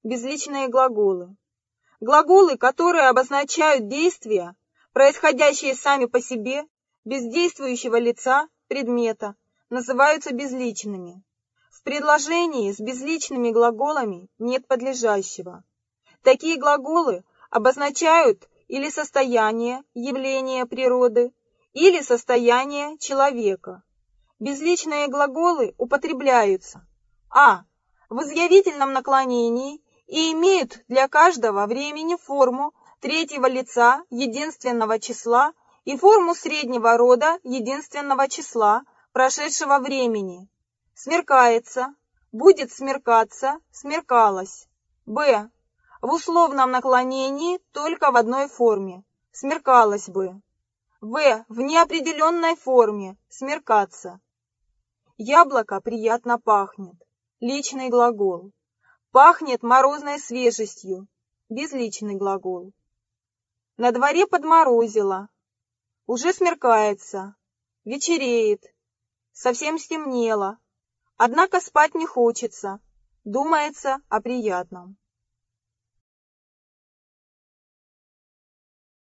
безличные глаголы. Глаголы, которые обозначают действия, происходящие сами по себе, без действующего лица, предмета, называются безличными. В предложении с безличными глаголами нет подлежащего. Такие глаголы обозначают или состояние, явление природы, или состояние человека. Безличные глаголы употребляются в изъявительном наклонении и имеют для каждого времени форму третьего лица единственного числа и форму среднего рода единственного числа прошедшего времени. Смеркается, будет смеркаться, смеркалось. В условном наклонении только в одной форме. Смеркалось бы. В неопределенной форме. Смеркаться. Яблоко приятно пахнет. Личный глагол. Пахнет морозной свежестью. Безличный глагол. На дворе подморозило. Уже смеркается. Вечереет. Совсем стемнело. Однако спать не хочется. Думается о приятном.